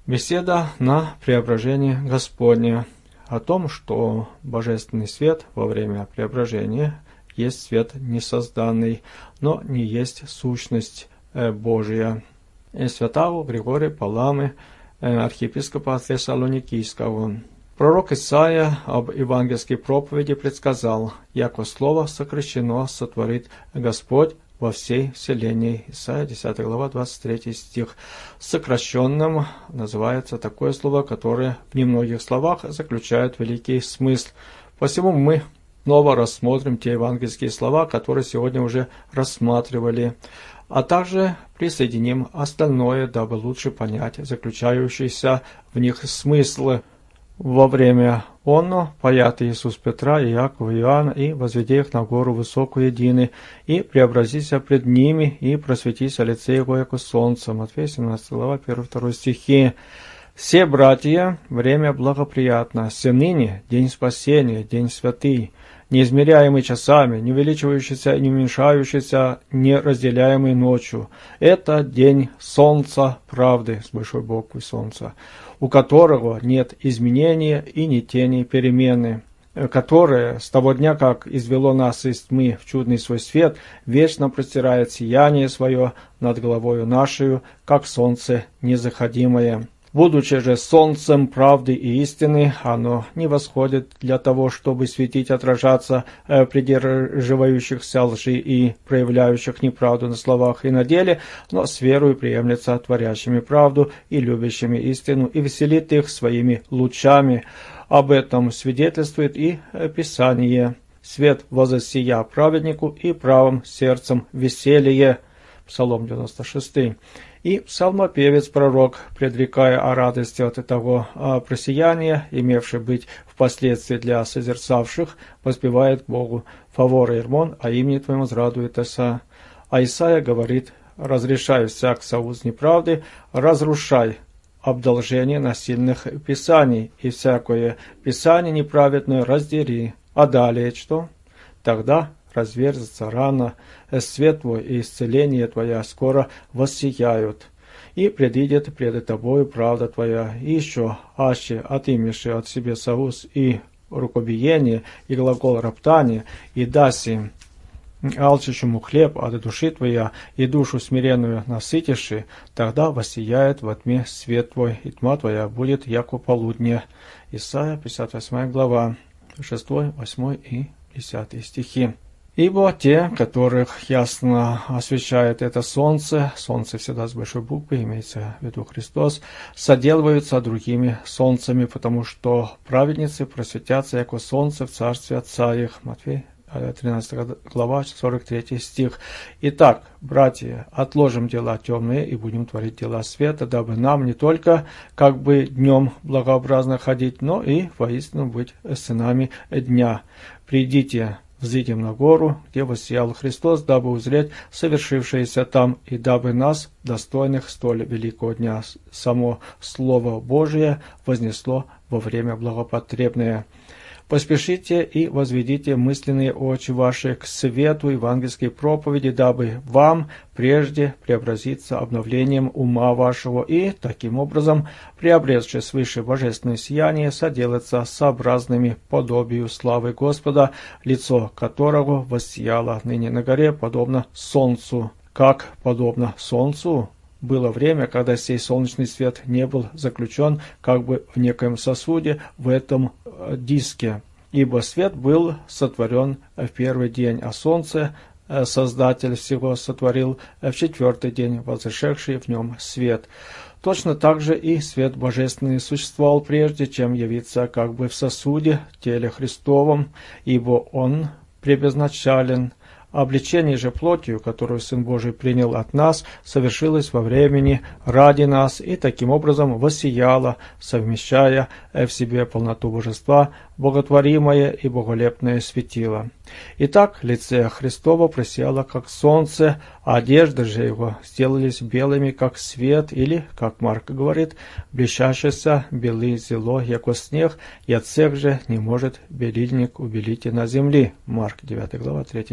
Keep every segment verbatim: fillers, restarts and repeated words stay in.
Беседа на преображение Господне о том, что божественный свет во время преображения есть свет несозданный, но не есть сущность Божия. И святого Григория Паламы, архиепископа Фессалоникийского. Пророк Исаия об евангельской проповеди предсказал: «Яко слово сокращено сотворит Господь во всей вселенной». Исайя десятая глава, двадцать третий стих. Сокращенным называется такое слово, которое в немногих словах заключает великий смысл. Посему мы снова рассмотрим те евангельские слова, которые сегодня уже рассматривали, а также присоединим остальное, дабы лучше понять заключающийся в них смысл. Во время оно паят Иисус Петра, и Иакова, и Иоанна, и возведи их на гору высокую едины, и преобразися пред ними, и просветися лице его, яко солнце. Матфея семнадцатая глава, первый-второй стихи. Все братья, время благоприятно, все ныне день спасения, день святый, неизмеряемый часами, не увеличивающийся и не уменьшающийся, не разделяемый ночью. Это день солнца правды, с большой буквы солнца, у которого нет изменения и ни тени перемены, которое с того дня, как извело нас из тьмы в чудный свой свет, вечно простирает сияние свое над головою нашою, как солнце незаходимое. Будучи же солнцем правды и истины, оно не восходит для того, чтобы светить, отражаться э, придерживающихся лжи и проявляющих неправду на словах и на деле, но с верою приемлется творящими правду и любящими истину, и веселит их своими лучами. Об этом свидетельствует и Писание. Свет возосия праведнику, и правым сердцем веселье. Псалом девяносто шесть. И псалмопевец-пророк, предрекая о радости от того просияния, имевшей быть впоследствии для созерцавших, воспевает Богу: «Фавора Ирмон, а имени Твоему зрадуется». А Исаия говорит: «Разрешай всяк соуз неправды, разрушай обдолжение насильных писаний, и всякое писание неправедное раздери». А далее что? «Тогда разверзется рана, свет Твой и исцеление Твоя скоро воссияют, и предидет пред Тобою правда Твоя, и еще аще отымеши от себе соуз и рукобиение, и глагол роптания, и даси алчащему хлеб от души Твоя, и душу смиренную насытиши, тогда воссияет во тьме свет Твой, и тьма Твоя будет яко полудне». Исайя пятьдесят восьмая глава, шестой, восьмой и десятый стихи. «Ибо те, которых ясно освещает это солнце», солнце всегда с большой буквы, имеется в виду Христос, «соделываются другими солнцами, потому что праведницы просветятся, яко солнце в царстве Отца их». Матфея тринадцатая глава, сорок третий стих. «Итак, братья, отложим дела темные и будем творить дела света, дабы нам не только как бы днем благообразно ходить, но и воистину быть сынами дня. Придите, взойдем на гору, где воссиял Христос, дабы узреть совершившееся там, и дабы нас, достойных столь великого дня, само Слово Божие вознесло во время благопотребное. Поспешите и возведите мысленные очи ваши к свету евангельской проповеди, дабы вам прежде преобразиться обновлением ума вашего и, таким образом, приобретши свыше божественное сияние, соделаться сообразными подобию славы Господа, лицо которого воссияло ныне на горе, подобно солнцу». Как подобно солнцу? Было время, когда сей солнечный свет не был заключен как бы в некоем сосуде, в этом диске, ибо свет был сотворен в первый день, а солнце Создатель всего сотворил в четвертый день, возошедший в нем свет. Точно так же и свет божественный существовал прежде, чем явиться как бы в сосуде, теле Христовом, ибо он предбезначален. Обличение же плотью, которую Сын Божий принял от нас, совершилось во времени ради нас и таким образом воссияло, совмещая в себе полноту божества, боготворимое и боголепное светило. Итак, лице Христово просияло, как солнце, а одежды же его сделались белыми, как свет, или, как Марк говорит, блещащеся белы зело, яко снег, и от всех же не может белильник убелить и на земли. Марк девятая глава, третий стих.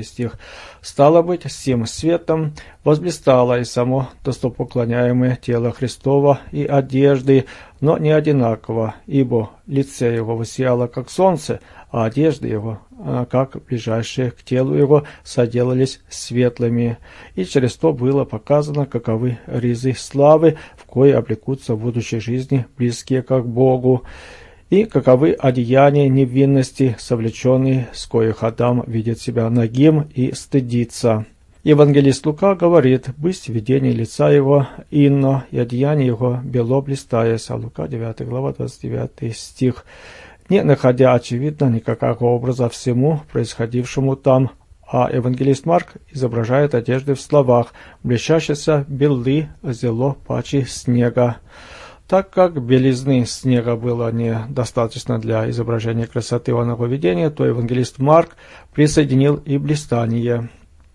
Стало быть, с тем светом возблистало и само достопоклоняемое тело Христово и одежды, но не одинаково, ибо лице его воссияло, как солнце, а одежды его, как ближайшие к телу его, соделались светлыми. И через то было показано, каковы ризы славы, в кои облекутся в будущей жизни близкие к Богу, и каковы одеяния невинности, совлеченные, с коих Адам видит себя нагим и стыдится. Евангелист Лука говорит: «Бысть видение лица его инно, и одеяние его бело блистаясь». А Лука девятая глава, двадцать девятый стих. Не находя, очевидно, никакого образа всему происходившему там, а евангелист Марк изображает одежды в словах: «блещащиеся белы, зело паче снега». Так как белизны снега было недостаточно для изображения красоты оного видения, то евангелист Марк присоединил и блистание.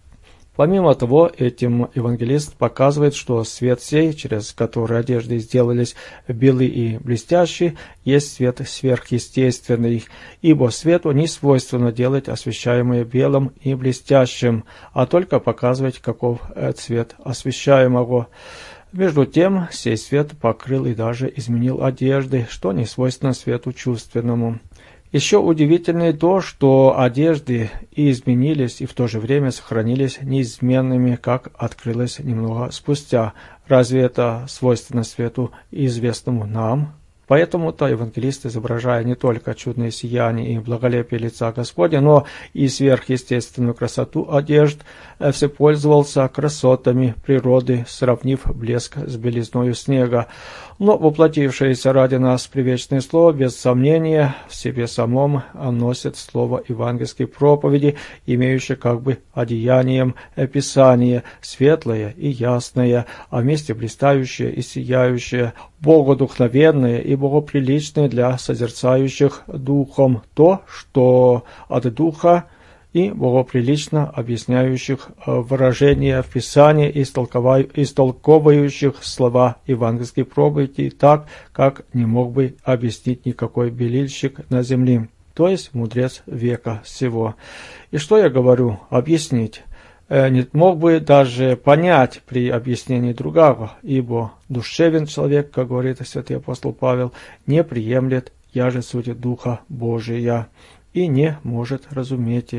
Помимо того, этим евангелист показывает, что свет сей, через который одежды сделались белы и блестящие, есть свет сверхъестественный, ибо свету не свойственно делать освещаемое белым и блестящим, а только показывать, каков цвет освещаемого. Между тем, сей свет покрыл и даже изменил одежды, что не свойственно свету чувственному. Еще удивительнее то, что одежды и изменились, и в то же время сохранились неизменными, как открылось немного спустя. Разве это свойственно свету, известному нам? Поэтому-то евангелист, изображая не только чудное сияние и благолепие лица Господня, но и сверхъестественную красоту одежд, все пользовался красотами природы, сравнив блеск с белизною снега. Но воплотившееся ради нас привечное слово, без сомнения, в себе самом носит слово евангельской проповеди, имеющее как бы одеянием Писание, светлое и ясное, а вместе блистающее и сияющее, богодухновенное и богоприличное для созерцающих духом, то, что от духа, и богоприлично объясняющих выражения в Писании и истолковывающих слова евангельской проповеди так, как не мог бы объяснить никакой белильщик на земле, то есть мудрец века сего. И что я говорю? Объяснить. Не мог бы даже понять при объяснении другого, ибо душевен человек, как говорит святый апостол Павел, не приемлет яже суть Духа Божия и не может разуметь.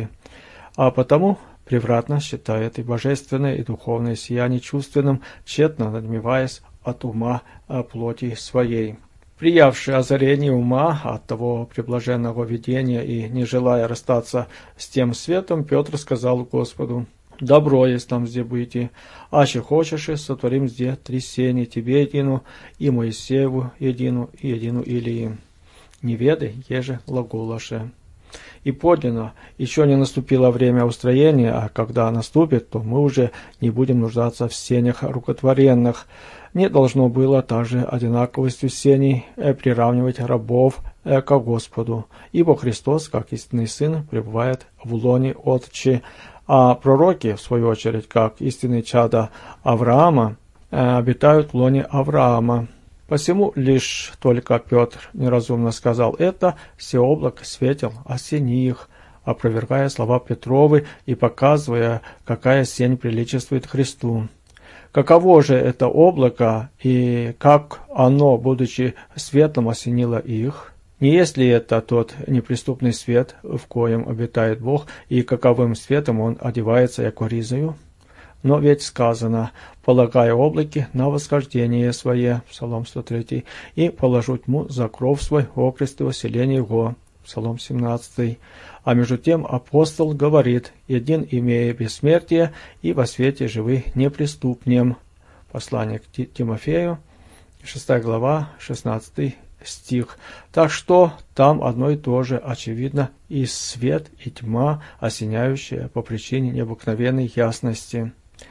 А потому превратно считает и божественное, и духовное сияние чувственным, тщетно надмеваясь от ума плоти своей. Приявший озарение ума от того преблаженного видения и не желая расстаться с тем светом, Петр сказал Господу: «Добро есть там где быть, аще хочешь, сотворим где трясение тебе едину, и Моисееву едину, и едину Илии. Не ведай, еже глаголаше». И подлинно, еще не наступило время устроения, а когда наступит, то мы уже не будем нуждаться в сенях рукотворенных. Не должно было также одинаковостью сеней приравнивать рабов ко Господу, ибо Христос, как истинный Сын, пребывает в лоне Отчи, а пророки, в свою очередь, как истинные чада Авраама, обитают в лоне Авраама. Посему лишь только Петр неразумно сказал это, все облако светил, осени их, опровергая слова Петровы и показывая, какая сень приличествует Христу. Каково же это облако и как оно, будучи светлым, осенило их? Не есть ли это тот неприступный свет, в коем обитает Бог, и каковым светом он одевается яко ризою? Но ведь сказано: «Полагая облаки на восхождение свое», Псалом сто третий, «и положу тьму за кров свой, окрест и воселение его», Псалом семнадцатый. А между тем апостол говорит: «Един имея бессмертие, и во свете живы неприступнем». Послание к Тимофею, шестая глава, шестнадцатый стих. Так что там одно и то же, очевидно, и свет, и тьма, осеняющая по причине необыкновенной ясности.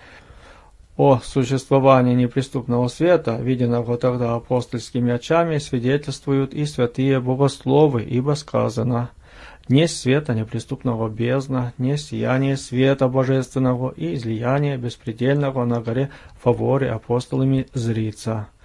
О существовании неприступного света, виденного тогда апостольскими очами, свидетельствуют и святые богословы, ибо сказано: «Не света неприступного бездна, не сияние света божественного и излияние беспредельного на горе Фаворе апостолами зрица».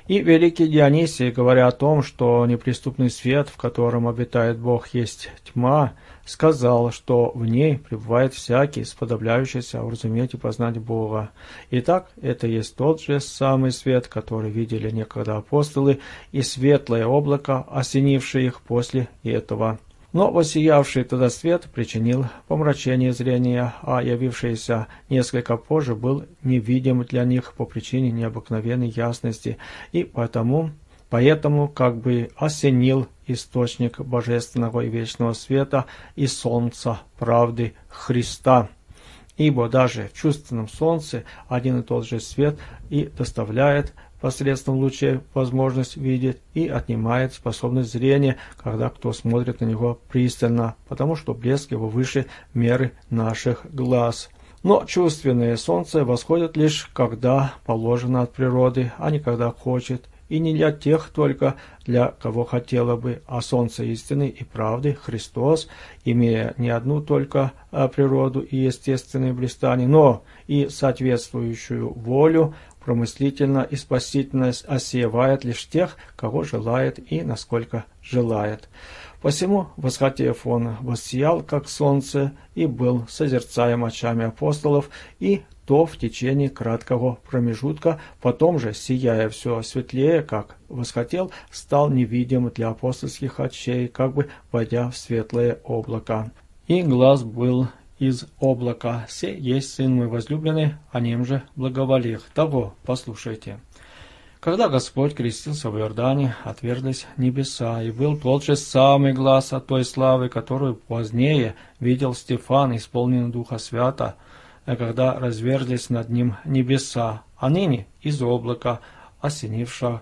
И великий Дионисий, говоря о том, что неприступный свет, в котором обитает Бог, есть тьма, сказал, что в ней пребывает всякий, сподобляющийся уразуметь и познать Бога. Итак, это есть тот же самый свет, который видели некогда апостолы, и светлое облако, осенившее их после этого. Но воссиявший тогда свет причинил помрачение зрения, а явившийся несколько позже был невидим для них по причине необыкновенной ясности, и потому, поэтому как бы осенил источник божественного и вечного света и солнца правды Христа. Ибо даже в чувственном солнце один и тот же свет и доставляет посредством лучей возможность видеть и отнимает способность зрения, когда кто смотрит на него пристально, потому что блеск его выше меры наших глаз. Но чувственное солнце восходит лишь когда положено от природы, а не когда хочет, и не для тех только, для кого хотела бы, а солнце истины и правды, Христос, имея не одну только природу и естественные блистания, но и соответствующую волю, промыслительно и спасительно осеивает лишь тех, кого желает и насколько желает. Посему, восхотев он, воссиял, как солнце, и был созерцаем очами апостолов, и то в течение краткого промежутка, потом же, сияя все светлее, как восхотел, стал невидим для апостольских очей, как бы войдя в светлое облако. И глаз был из облака: «Се есть Сын мой возлюбленный, о нем же благоволих». Того послушайте. Когда Господь крестился в Иордане, отверзлись небеса, и был тот же самый глас от той славы, которую позднее видел Стефан, исполненный Духа Свята, когда разверзлись над ним небеса, а ныне из облака, осенившего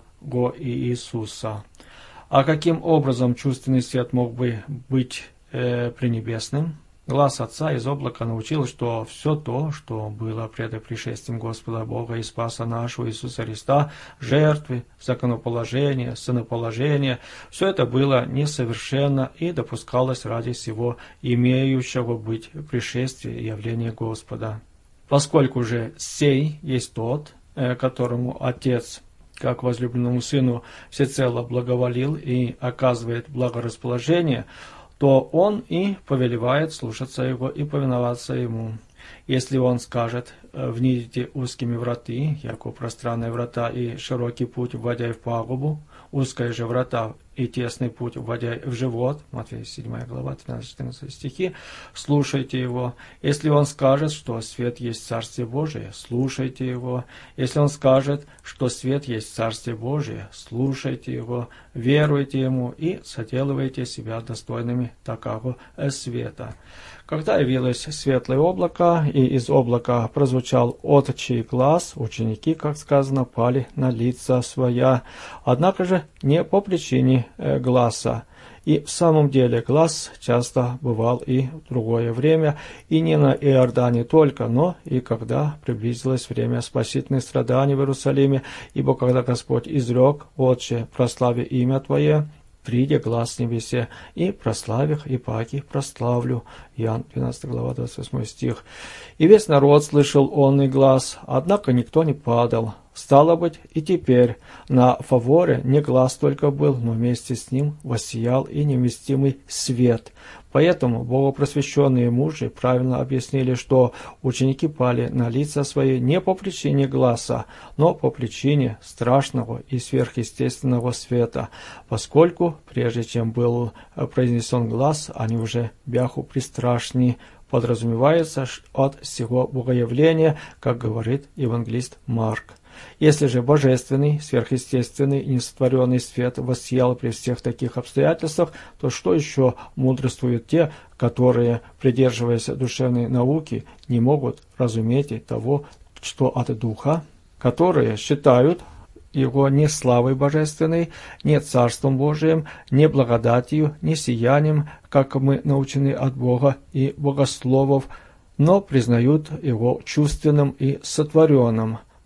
Иисуса. А каким образом чувственный свет мог бы быть э, пренебесным? Глаз Отца из облака научил, что все то, что было пред пришествием Господа Бога и Спаса нашего Иисуса Христа, жертвы, законоположения, сыноположения, все это было несовершенно и допускалось ради всего имеющего быть пришествия и явления Господа. Поскольку же сей есть тот, которому Отец, как возлюбленному Сыну, всецело благоволил и оказывает благорасположение, то он и повелевает слушаться его и повиноваться ему. Если он скажет: «Внидите узкими враты, яко пространные врата и широкий путь, вводя в пагубу, узкая же врата и тесный путь, вводя в живот», Матфея седьмая глава, тринадцать-четырнадцать стихи, слушайте его. Если он скажет, что свет есть Царствие Божие, слушайте его. Если он скажет, что свет есть Царствие Божие, слушайте его, веруйте ему и соделывайте себя достойными такого света. Когда явилось светлое облако, и из облака прозвучал отчий глас, ученики, как сказано, пали на лица своя, однако же не по причине э, гласа. И в самом деле глас часто бывал и в другое время, и не на Иордане только, но и когда приблизилось время спасительных страданий в Иерусалиме, ибо когда Господь изрек: «Отче, прослави имя Твое, приди глас с небесе, и прославих, и паки прославлю». Иоанн двенадцатая глава, двадцать восьмой стих. И весь народ слышал онный глас, однако никто не падал. Стало быть, и теперь на фаворе не глас только был, но вместе с ним воссиял и невместимый свет. Поэтому богопросвященные мужи правильно объяснили, что ученики пали на лица свои не по причине гласа, но по причине страшного и сверхъестественного света, поскольку, прежде чем был произнесен глас, они уже бяху пристрашни, подразумевается от всего богоявления, как говорит евангелист Марк. Если же божественный, сверхъестественный и несотворенный свет воссиял при всех таких обстоятельствах, то что еще мудрствуют те, которые, придерживаясь душевной науки, не могут разуметь того, что от Духа, которые считают его не славой божественной, не царством Божиим, не благодатью, не сиянием, как мы научены от Бога и богословов, но признают его чувственным и сотворенным.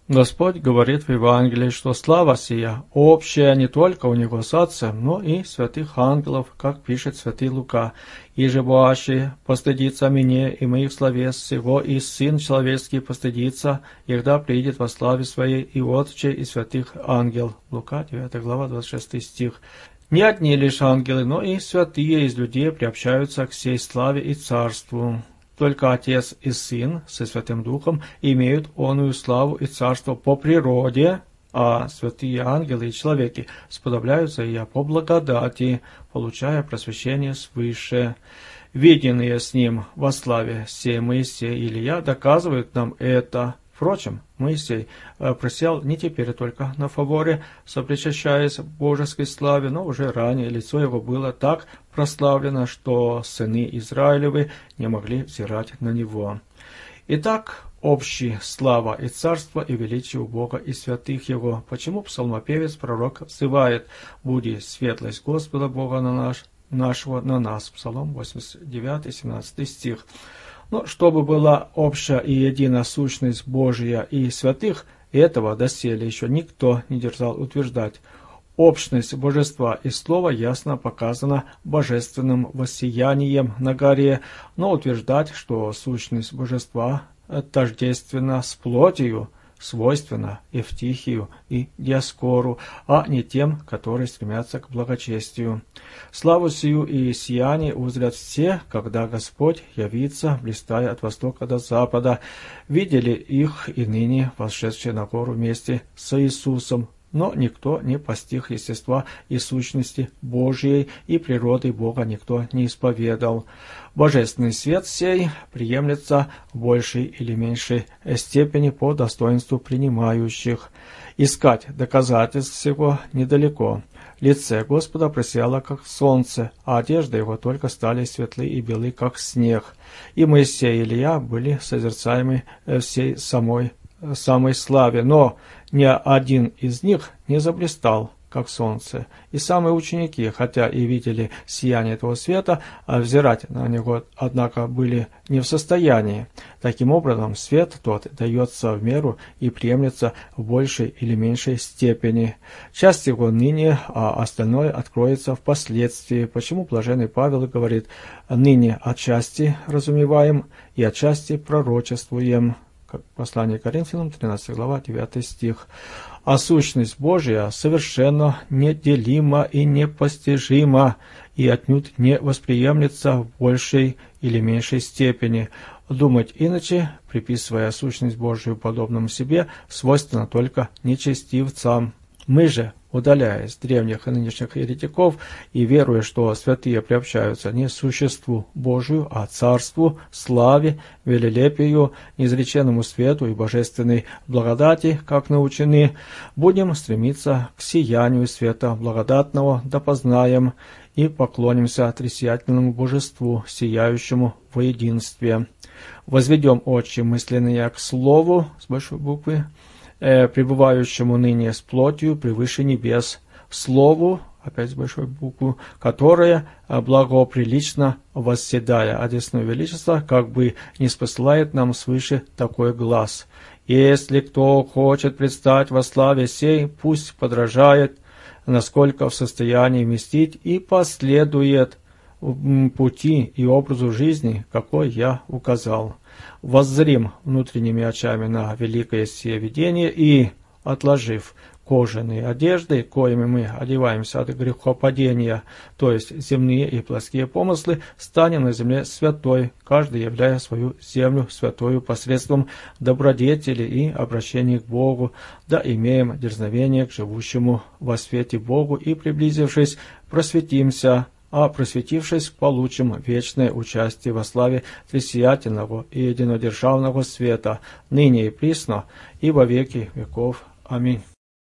Господь говорит в Евангелии, что слава сия общая не только у Него с Отцем, но и святых ангелов, как пишет святый Лука. «Иже боаще постыдится мне и моих словес сего, и Сын Человеческий постыдится, егда придет во славе Своей и Отче, и святых ангел». Лука, девятая глава, двадцать шестой стих. Не одни лишь ангелы, но и святые из людей приобщаются к сей славе и царству. Только Отец и Сын со Святым Духом имеют оную славу и царство по природе, а святые ангелы и человеки сподобляются ее по благодати, получая просвещение свыше. Виденные с ним во славе сей Моисей и Илия доказывают нам это. Впрочем, Моисей просел не теперь только на фаворе, сопричащаясь к божеской славе, но уже ранее лицо его было так прославлено, что сыны Израилевы не могли взирать на него. Итак, общие слава и царство и величие у Бога и святых Его. Почему псалмопевец, пророк взывает: «Буди светлость Господа Бога на наш, нашего на нас». Псалом восемьдесят девятый, семнадцатый стих. Но чтобы была общая и единая сущность Божия и святых, этого доселе еще никто не дерзал утверждать. Общность божества и слова ясно показана божественным воссиянием на горе, но утверждать, что сущность божества тождественна с плотью, свойственно Евтихию и Диаскору, а не тем, которые стремятся к благочестию. Славу сию и сияние узрят все, когда Господь явится, блистая от востока до запада. Видели их и ныне восшедшие на гору вместе с Иисусом, но никто не постиг естества и сущности Божьей, и природы Бога никто не исповедал. Божественный свет сей приемлется в большей или меньшей степени по достоинству принимающих. Искать доказательств всего недалеко. Лице Господа просияло, как солнце, а одежды его только стали светлы и белы, как снег. И Моисей и Илия были созерцаемы всей самой самой славе, но ни один из них не заблистал, как солнце. И самые ученики, хотя и видели сияние этого света, а взирать на него, однако, были не в состоянии. Таким образом, свет тот дается в меру и приемлется в большей или меньшей степени. Часть его ныне, а остальное откроется впоследствии. Почему блаженный Павел говорит: «Ныне отчасти разумеваем и отчасти пророчествуем». Как послание Коринфянам, тринадцатая глава, девятый стих. А сущность Божия совершенно неделима и непостижима, и отнюдь не восприемлется в большей или меньшей степени. Думать иначе, приписывая сущность Божию подобному себе, свойственно только нечестивцам. Мы же, удаляясь от древних и нынешних еретиков и веруя, что святые приобщаются не существу Божию, а царству, славе, велелепию, неизреченному свету и божественной благодати, как научены, будем стремиться к сиянию света благодатного, да познаем и поклонимся триссиятельному божеству, сияющему во единстве. Возведем очи мысленные к слову, с большой буквы, пребывающему ныне с плотью превыше небес, слову, опять с большой буквы, которое благоприлично восседая одесную величества, как бы не спосылает нам свыше такой глас. Если кто хочет предстать во славе сей, пусть подражает, насколько в состоянии вместить, и последует пути и образу жизни, какой я указал. Воззрим внутренними очами на великое сие видение и, отложив кожаные одежды, коими мы одеваемся от грехопадения, то есть земные и плоские помыслы, станем на земле святой, каждый являя свою землю святою посредством добродетели и обращения к Богу, да имеем дерзновение к живущему во свете Богу и, приблизившись, просветимся, а просветившись, получим вечное участие во славе триссиятельного и единодержавного света, ныне и присно, и во веки веков. Аминь.